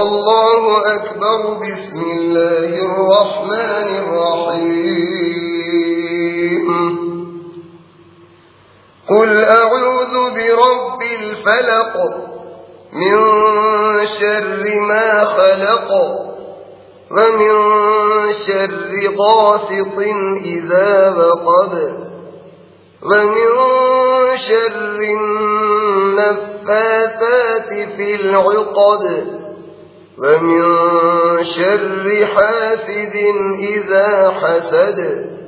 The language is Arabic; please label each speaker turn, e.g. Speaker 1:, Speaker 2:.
Speaker 1: الله أكبر. بسم الله الرحمن الرحيم. قل أعوذ برب الفلق من شر ما خلق ومن شر غاسق إذا وقب ومن شر النفاثات في العقد ومن شر حاسد إذا حسد.